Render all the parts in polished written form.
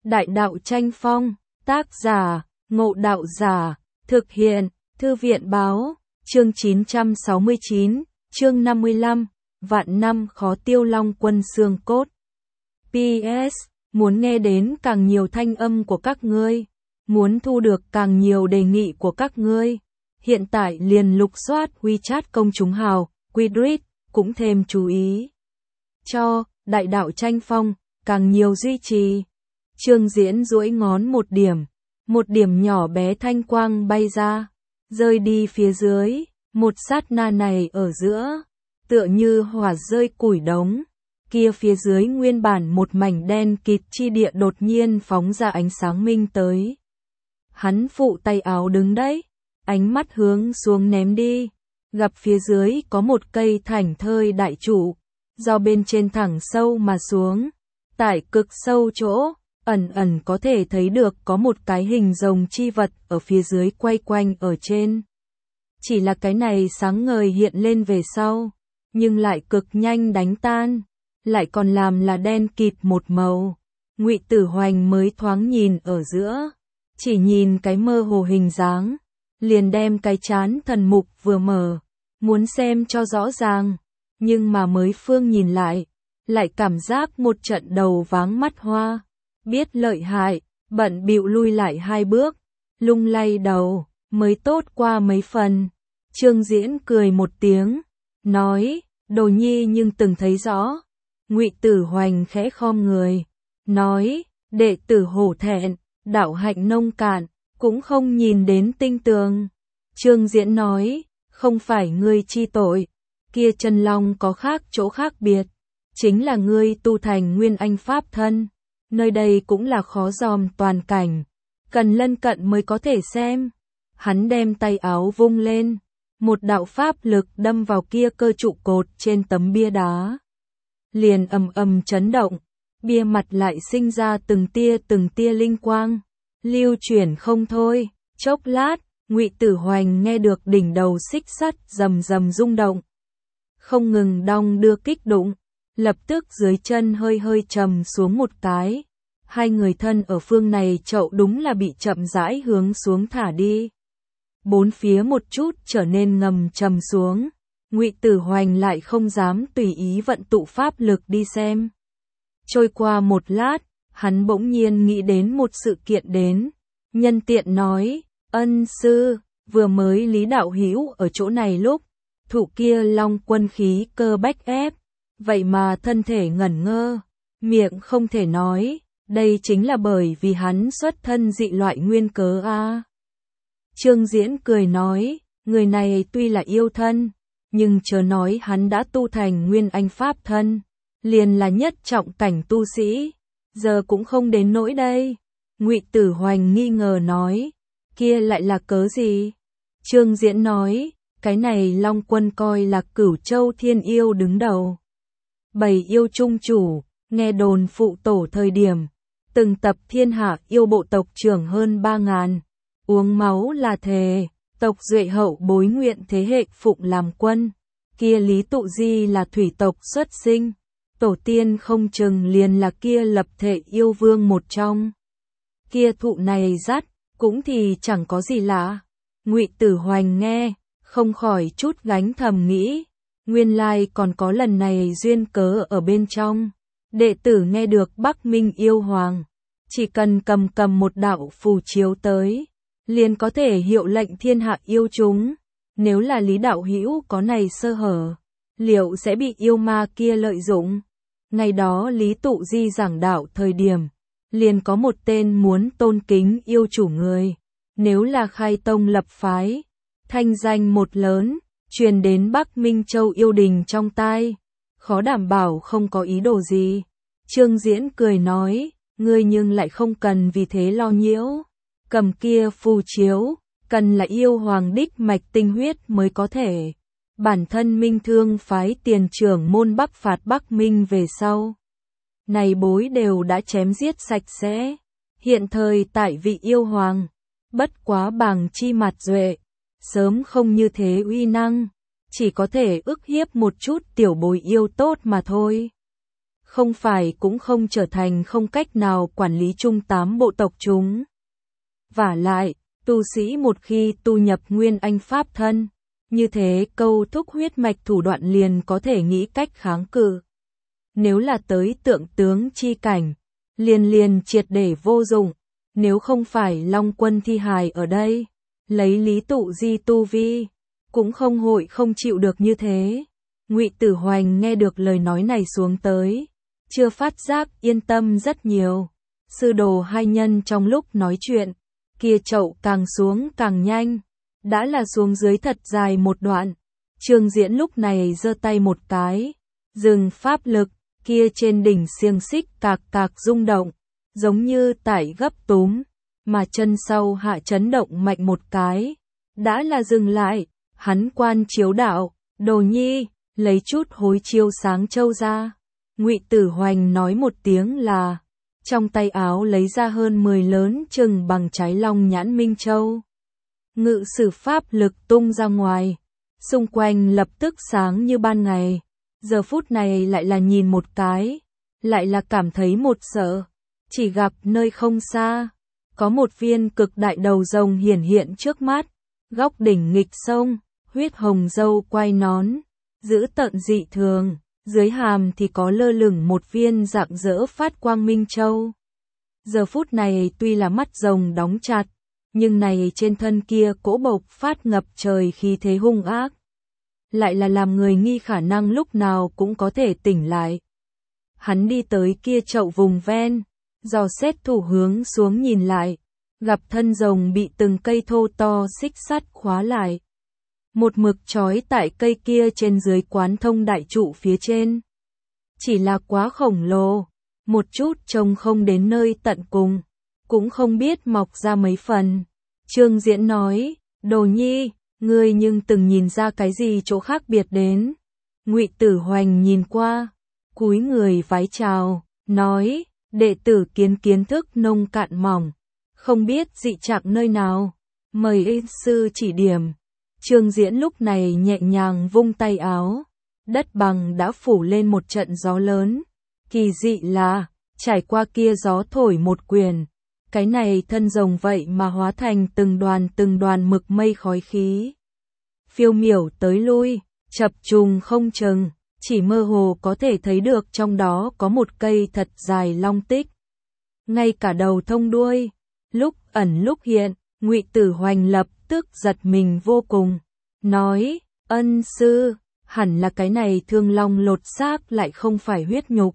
Đại đạo tranh phong, tác giả, Ngộ Đạo Giả, thực hiện, Thư viện báo, chương 969, chương 55, vạn năm khó tiêu long quân xương cốt. PS, muốn nghe đến càng nhiều thanh âm của các ngươi, muốn thu được càng nhiều đề nghị của các ngươi, hiện tại liền lục soát WeChat công chúng hào, Quidread, cũng thêm chú ý cho đại đạo tranh phong, càng nhiều duy trì. Trương Diễn duỗi ngón một điểm nhỏ bé thanh quang bay ra, rơi đi phía dưới, một sát na này ở giữa, tựa như hỏa rơi củi đống, kia phía dưới nguyên bản một mảnh đen kịt chi địa đột nhiên phóng ra ánh sáng minh tới. Hắn phụ tay áo đứng đấy, ánh mắt hướng xuống ném đi, gặp phía dưới có một cây thảnh thơi đại trụ, do bên trên thẳng sâu mà xuống, tại cực sâu chỗ, ẩn ẩn có thể thấy được có một cái hình rồng chi vật ở phía dưới quay quanh ở trên. Chỉ là cái này sáng ngời hiện lên về sau, nhưng lại cực nhanh đánh tan, lại còn làm là đen kịt một màu. Ngụy Tử Hoành mới thoáng nhìn ở giữa, chỉ nhìn cái mơ hồ hình dáng, liền đem cái trán thần mục vừa mở, muốn xem cho rõ ràng, nhưng mà mới phương nhìn lại cảm giác một trận đầu váng mắt hoa, biết lợi hại, bận bịu lui lại 2 bước, lung lay đầu, mới tốt qua mấy phần. Trương Diễn cười một tiếng, nói, Đồ Nhi nhưng từng thấy rõ. Ngụy Tử Hoành khẽ khom người, nói, đệ tử hổ thẹn, đạo hạnh nông cạn, cũng không nhìn đến tinh tường. Trương Diễn nói, không phải ngươi chi tội, kia chân long có khác chỗ khác biệt, chính là ngươi tu thành nguyên anh pháp thân, nơi đây cũng là khó dòm toàn cảnh, cần lân cận mới có thể xem. Hắn đem tay áo vung lên, một đạo pháp lực đâm vào kia cơ trụ cột trên tấm bia đá, liền ầm ầm chấn động, bia mặt lại sinh ra từng tia linh quang, lưu chuyển không thôi. Chốc lát, Ngụy Tử Hoành nghe được đỉnh đầu xích sắt rầm rầm rung động, không ngừng đong đưa kích đụng, lập tức dưới chân hơi hơi trầm xuống một cái, hai người thân ở phương này chậu đúng là bị chậm rãi hướng xuống thả đi. Bốn phía một chút trở nên ngầm trầm xuống, Ngụy Tử Hoành lại không dám tùy ý vận tụ pháp lực đi xem. Trôi qua một lát, hắn bỗng nhiên nghĩ đến một sự kiện đến, nhân tiện nói, ân sư, vừa mới Lý đạo hữu ở chỗ này lúc, thủ kia long quân khí cơ bách ép, vậy mà thân thể ngẩn ngơ, miệng không thể nói, đây chính là bởi vì hắn xuất thân dị loại nguyên cớ a. Trương Diễn cười nói, người này tuy là yêu thân, nhưng chớ nói hắn đã tu thành nguyên anh pháp thân, liền là nhất trọng cảnh tu sĩ, giờ cũng không đến nỗi đây. Ngụy Tử Hoành nghi ngờ nói, kia lại là cớ gì? Trương Diễn nói, cái này Long Quân coi là Cửu Châu Thiên Yêu đứng đầu, 7 yêu trung chủ, nghe đồn phụ tổ thời điểm, từng tập thiên hạ yêu bộ tộc trưởng hơn 3.000, uống máu là thề, tộc duệ hậu bối nguyện thế hệ phụng làm quân, kia Lý Tụ Di là thủy tộc xuất sinh, tổ tiên không chừng liền là kia lập thể yêu vương một trong. Kia thụ này dắt, cũng thì chẳng có gì lạ. Ngụy Tử Hoành nghe, không khỏi chút gánh thầm nghĩ, nguyên lai còn có lần này duyên cớ ở bên trong. Đệ tử nghe được Bắc Minh yêu hoàng, chỉ cần cầm một đạo phù chiếu tới, liền có thể hiệu lệnh thiên hạ yêu chúng. Nếu là Lý đạo hữu có này sơ hở, liệu sẽ bị yêu ma kia lợi dụng? Ngày đó Lý Tụ Di giảng đạo thời điểm, liền có một tên muốn tôn kính yêu chủ người, nếu là khai tông lập phái, thanh danh một lớn, truyền đến Bắc Minh Châu yêu đình trong tai, khó đảm bảo không có ý đồ gì. Trương Diễn cười nói, ngươi nhưng lại không cần vì thế lo nhiễu, cầm kia phù chiếu, cần là yêu hoàng đích mạch tinh huyết mới có thể. Bản thân Minh Thương phái tiền trưởng môn bắc phạt Bắc Minh về sau, này bối đều đã chém giết sạch sẽ, hiện thời tại vị yêu hoàng, bất quá bàng chi mặt duệ, sớm không như thế uy năng, chỉ có thể ức hiếp một chút tiểu bối yêu tốt mà thôi. không phải cũng không trở thành không cách nào quản lý chung 8 bộ tộc chúng. Vả lại, tu sĩ một khi tu nhập nguyên anh pháp thân, như thế câu thúc huyết mạch thủ đoạn liền có thể nghĩ cách kháng cự. Nếu là tới tượng tướng chi cảnh, liền triệt để vô dụng, nếu không phải Long Quân thi hài ở đây, lấy Lý Tụ Di tu vi, cũng không hội không chịu được như thế. Ngụy Tử Hoành nghe được lời nói này xuống tới, chưa phát giác yên tâm rất nhiều. Sư đồ hai nhân trong lúc nói chuyện, kia chậu càng xuống càng nhanh, đã là xuống dưới thật dài một đoạn. Trương Diễn lúc này giơ tay một cái, dừng pháp lực, kia trên đỉnh xiềng xích cạc cạc rung động, giống như tải gấp túm, mà chân sau hạ chấn động mạnh một cái, đã là dừng lại. Hắn quan chiếu đạo, Đồ Nhi, lấy chút hối chiêu sáng châu ra. Ngụy Tử Hoành nói một tiếng là, trong tay áo lấy ra hơn 10 lớn chừng bằng trái long nhãn minh châu. Ngự sử pháp lực tung ra ngoài, xung quanh lập tức sáng như ban ngày. Giờ phút này lại là nhìn một cái, lại là cảm thấy một sợ. Chỉ gặp nơi không xa, có một viên cực đại đầu rồng hiển hiện trước mắt, góc đỉnh nghịch sông, huyết hồng râu quai nón, giữ tợn dị thường, dưới hàm thì có lơ lửng một viên rạng rỡ phát quang minh châu. Giờ phút này tuy là mắt rồng đóng chặt, nhưng này trên thân kia cỗ bộc phát ngập trời khí thế hung ác, lại là làm người nghi khả năng lúc nào cũng có thể tỉnh lại. Hắn đi tới kia chậu vùng ven, dò xét thủ hướng xuống nhìn lại, gặp thân rồng bị từng cây thô to xích sắt khóa lại. Một mực trói tại cây kia trên dưới quán thông đại trụ phía trên. Chỉ là quá khổng lồ, một chút trông không đến nơi tận cùng, cũng không biết mọc ra mấy phần. Trương Diễn nói, Đồ Nhi, ngươi nhưng từng nhìn ra cái gì chỗ khác biệt đến. Ngụy Tử Hoành nhìn qua, cúi người vái chào, nói, đệ tử kiến thức nông cạn mỏng, không biết dị trạng nơi nào, mời y sư chỉ điểm. Trương Diễn lúc này nhẹ nhàng vung tay áo, đất bằng đã phủ lên một trận gió lớn. Kỳ dị là, trải qua kia gió thổi một quyền, cái này thân rồng vậy mà hóa thành từng đoàn mực mây khói khí. Phiêu miểu tới lui, chập trùng không chừng, chỉ mơ hồ có thể thấy được trong đó có một cây thật dài long tích. Ngay cả đầu thông đuôi, lúc ẩn lúc hiện, Ngụy Tử Hoành lập tức giật mình vô cùng, nói, ân sư, hẳn là cái này thương long lột xác lại không phải huyết nhục.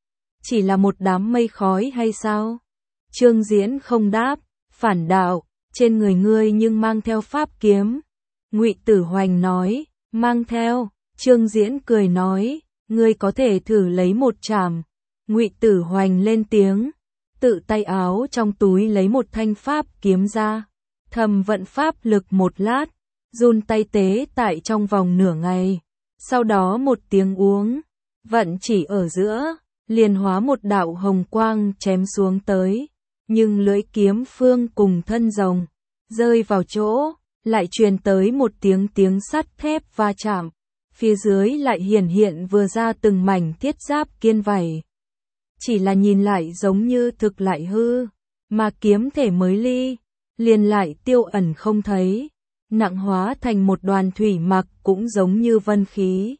Chỉ là một đám mây khói hay sao? Trương Diễn không đáp, phản đạo, trên người ngươi nhưng mang theo pháp kiếm. Ngụy Tử Hoành nói, mang theo. Trương Diễn cười nói, ngươi có thể thử lấy một chảm. Ngụy Tử Hoành lên tiếng, tự tay áo trong túi lấy một thanh pháp kiếm ra, thầm vận pháp lực một lát, run tay tế tại trong vòng nửa ngày. Sau đó một tiếng uống, vận chỉ ở giữa, liền hóa một đạo hồng quang chém xuống tới, nhưng lưỡi kiếm phương cùng thân rồng rơi vào chỗ, lại truyền tới một tiếng sắt thép va chạm, phía dưới lại hiển hiện vừa ra từng mảnh thiết giáp kiên vảy. Chỉ là nhìn lại giống như thực lại hư, mà kiếm thể mới ly, liền lại tiêu ẩn không thấy, nặng hóa thành một đoàn thủy mặc cũng giống như vân khí.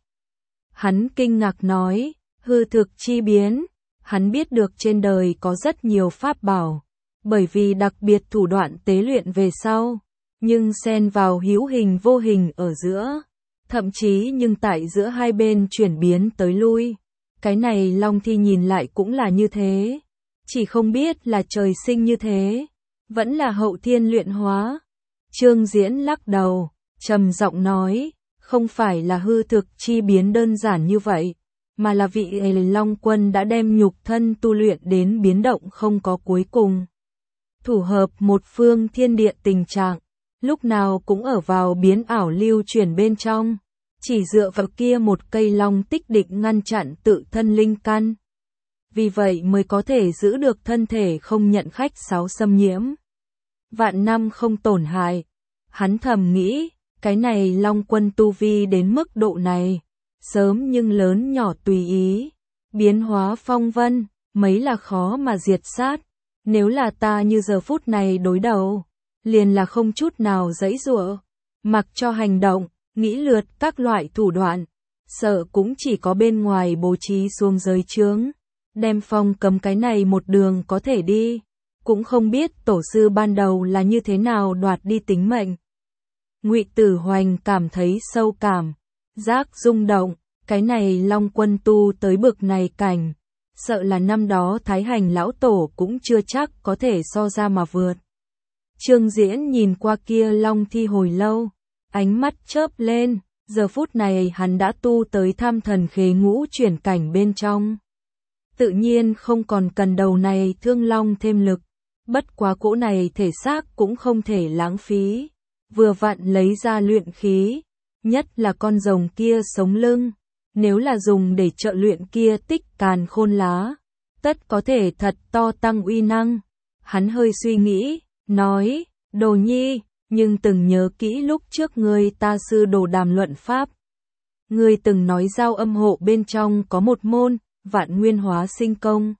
Hắn kinh ngạc nói, hư thực chi biến, hắn biết được trên đời có rất nhiều pháp bảo, bởi vì đặc biệt thủ đoạn tế luyện về sau, nhưng xen vào hữu hình vô hình ở giữa, thậm chí nhưng tại giữa hai bên chuyển biến tới lui. Cái này Long Thi nhìn lại cũng là như thế, chỉ không biết là trời sinh như thế, vẫn là hậu thiên luyện hóa. Trương Diễn lắc đầu, trầm giọng nói, không phải là hư thực chi biến đơn giản như vậy, mà là vị Long Quân đã đem nhục thân tu luyện đến biến động không có cuối cùng. Thủ hợp một phương thiên địa tình trạng, lúc nào cũng ở vào biến ảo lưu chuyển bên trong, chỉ dựa vào kia một cây long tích định ngăn chặn tự thân linh căn. Vì vậy mới có thể giữ được thân thể không nhận khách sáo xâm nhiễm, vạn năm không tổn hại. Hắn thầm nghĩ, cái này Long Quân tu vi đến mức độ này, sớm nhưng lớn nhỏ tùy ý, biến hóa phong vân, mấy là khó mà diệt sát. Nếu là ta như giờ phút này đối đầu, liền là không chút nào giãy giụa, mặc cho hành động, nghĩ lượt các loại thủ đoạn, sợ cũng chỉ có bên ngoài bố trí xuống giới chướng, đem phong cấm cái này một đường có thể đi, cũng không biết tổ sư ban đầu là như thế nào đoạt đi tính mệnh. Ngụy Tử Hoành cảm thấy sâu cảm giác rung động, cái này Long Quân tu tới bực này cảnh, sợ là năm đó Thái Hành lão tổ cũng chưa chắc có thể so ra mà vượt. Trương Diễn nhìn qua kia long thi hồi lâu, ánh mắt chớp lên, giờ phút này hắn đã tu tới tham thần khế ngũ chuyển cảnh bên trong. Tự nhiên không còn cần đầu này thương long thêm lực, bất quá cỗ này thể xác cũng không thể lãng phí, vừa vặn lấy ra luyện khí, nhất là con rồng kia sống lưng, nếu là dùng để trợ luyện kia tích càn khôn lá, tất có thể thật to tăng uy năng. Hắn hơi suy nghĩ, nói, Đồ Nhi, nhưng từng nhớ kỹ lúc trước ngươi ta sư đồ đàm luận pháp. Ngươi từng nói giao âm hộ bên trong có một môn, vạn nguyên hóa sinh công.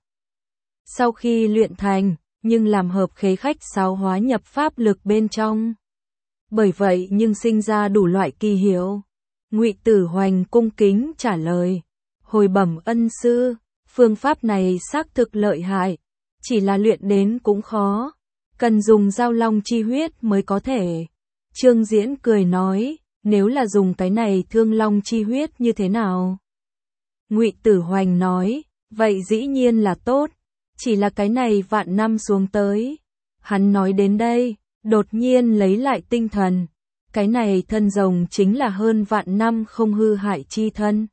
Sau khi luyện thành, nhưng làm hợp khế khách sáo hóa nhập pháp lực bên trong. Bởi vậy nhưng sinh ra đủ loại kỳ hiệu. Ngụy Tử Hoành cung kính trả lời, hồi bẩm ân sư, phương pháp này xác thực lợi hại, chỉ là luyện đến cũng khó, cần dùng giao long chi huyết mới có thể. Trương Diễn cười nói, nếu là dùng cái này thương long chi huyết như thế nào? Ngụy Tử Hoành nói, vậy dĩ nhiên là tốt, chỉ là cái này vạn năm xuống tới. Hắn nói đến đây, đột nhiên lấy lại tinh thần. Cái này thân rồng chính là hơn vạn năm không hư hại chi thân.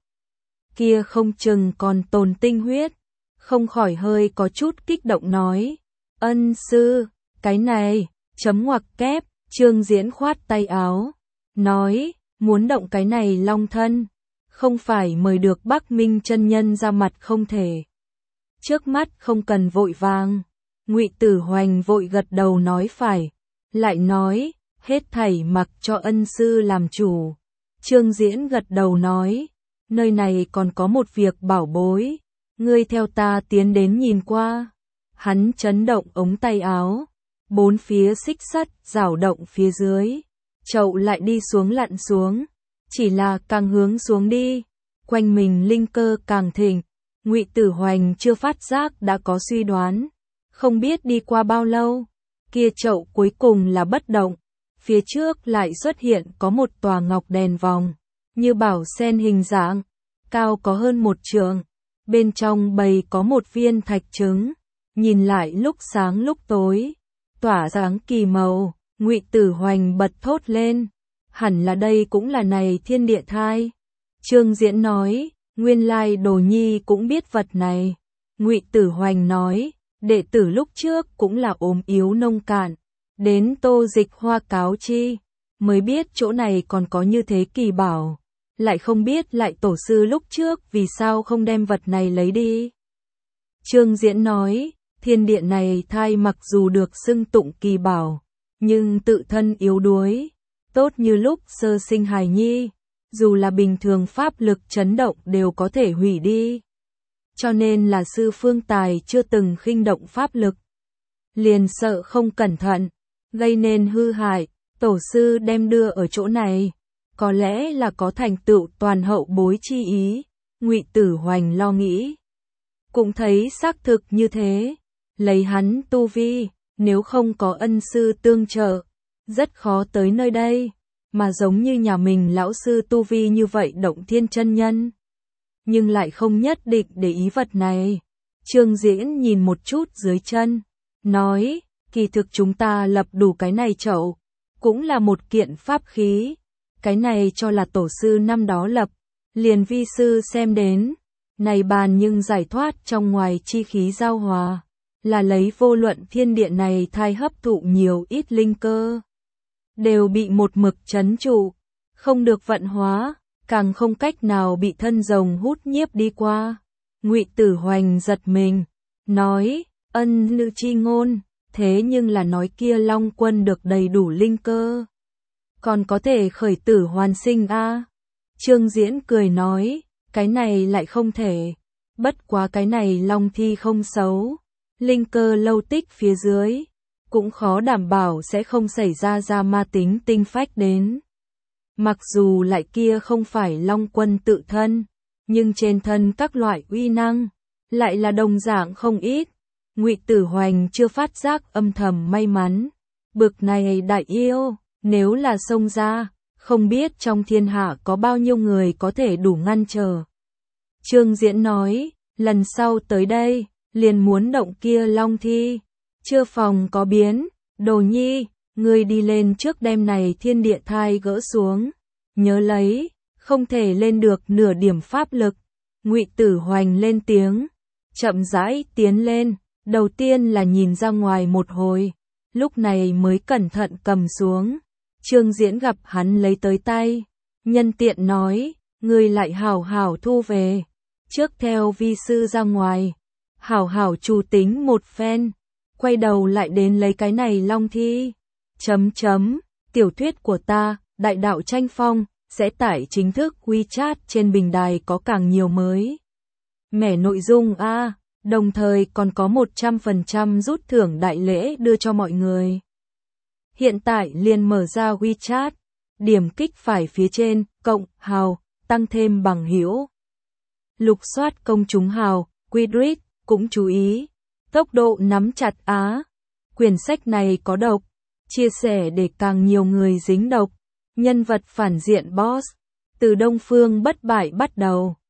Kia không chừng còn tồn tinh huyết. Không khỏi hơi có chút kích động nói. Ân sư, cái này, chấm ngoặc kép, Trương Diễn khoát tay áo. Nói, muốn động cái này long thân. Không phải mời được Bắc Minh chân nhân ra mặt không thể. Trước mắt không cần vội vàng. Ngụy Tử Hoành vội gật đầu nói phải. Lại nói, hết thảy mặc cho ân sư làm chủ. Trương Diễn gật đầu nói, nơi này còn có một việc bảo bối, ngươi theo ta tiến đến nhìn qua. Hắn chấn động ống tay áo, bốn phía xích sắt rảo động phía dưới, chậu lại đi xuống lặn xuống, chỉ là càng hướng xuống đi, quanh mình linh cơ càng thịnh. Ngụy Tử Hoành chưa phát giác đã có suy đoán, không biết đi qua bao lâu, kia chậu cuối cùng là bất động. Phía trước lại xuất hiện có một tòa ngọc đèn vòng, như bảo sen hình dạng, cao có hơn 1 trượng. Bên trong bày có một viên thạch trứng, nhìn lại lúc sáng lúc tối, tỏa sáng kỳ màu. Ngụy Tử Hoành bật thốt lên, hẳn là đây cũng là này thiên địa thai. Trương Diễn nói, nguyên lai Đồ Nhi cũng biết vật này. Ngụy Tử Hoành nói, đệ tử lúc trước cũng là ốm yếu nông cạn. Đến Tô Dịch Hoa cáo chi, mới biết chỗ này còn có như thế kỳ bảo, lại không biết lại tổ sư lúc trước vì sao không đem vật này lấy đi. Trương Diễn nói, thiên địa này thai mặc dù được xưng tụng kỳ bảo, nhưng tự thân yếu đuối, tốt như lúc sơ sinh hài nhi, dù là bình thường pháp lực chấn động đều có thể hủy đi. Cho nên là sư Phương Tài chưa từng khinh động pháp lực, liền sợ không cẩn thận gây nên hư hại, tổ sư đem đưa ở chỗ này, có lẽ là có thành tựu toàn hậu bối chi ý. Ngụy Tử Hoành lo nghĩ, cũng thấy xác thực như thế, lấy hắn tu vi, nếu không có ân sư tương trợ, rất khó tới nơi đây, mà giống như nhà mình lão sư tu vi như vậy Động Thiên chân nhân, nhưng lại không nhất định để ý vật này. Trương Diễn nhìn một chút dưới chân, nói, kỳ thực chúng ta lập đủ cái này chậu, cũng là một kiện pháp khí, cái này cho là tổ sư năm đó lập, liền vi sư xem đến, này bàn nhưng giải thoát trong ngoài chi khí giao hòa, là lấy vô luận thiên địa này thai hấp thụ nhiều ít linh cơ, đều bị một mực trấn trụ, không được vận hóa, càng không cách nào bị thân rồng hút nhiếp đi qua. Ngụy Tử Hoành giật mình, nói, ân nữ chi ngôn, thế nhưng là nói kia Long Quân được đầy đủ linh cơ, còn có thể khởi tử hoàn sinh a. Trương Diễn cười nói, cái này lại không thể, Bất quá cái này long thi không xấu, linh cơ lâu tích phía dưới, cũng khó đảm bảo sẽ không xảy ra ma tính tinh phách đến. Mặc dù lại kia không phải long quân tự thân, nhưng trên thân các loại uy năng, lại là đồng dạng không ít. Ngụy Tử Hoành chưa phát giác âm thầm may mắn, bực này đại yêu, nếu là xông ra, không biết trong thiên hạ có bao nhiêu người có thể đủ ngăn trở. Trương Diễn nói, lần sau tới đây, liền muốn động kia long thi. Chưa phòng có biến, Đồ Nhi, ngươi đi lên trước đem này thiên địa thai gỡ xuống. Nhớ lấy, không thể lên được nửa điểm pháp lực. Ngụy Tử Hoành lên tiếng, chậm rãi tiến lên, đầu tiên là nhìn ra ngoài một hồi, lúc này mới cẩn thận cầm xuống. Trương Diễn gặp hắn lấy tới tay, nhân tiện nói, ngươi lại hảo hảo thu về, trước theo vi sư ra ngoài, hảo hảo chủ tính một phen, quay đầu lại đến lấy cái này long thi. Tiểu thuyết của ta, Đại đạo tranh phong, sẽ tải chính thức WeChat trên bình đài có càng nhiều mới mẻ nội dung đồng thời còn có 100% rút thưởng đại lễ đưa cho mọi người. Hiện tại liền mở ra WeChat, điểm kích phải phía trên, cộng, hào, tăng thêm bằng hữu. Lục soát công chúng hào, Quidrit, cũng chú ý, tốc độ nắm chặt quyển sách này có độc, chia sẻ để càng nhiều người dính độc. Nhân vật phản diện boss, từ Đông Phương bất bại bắt đầu.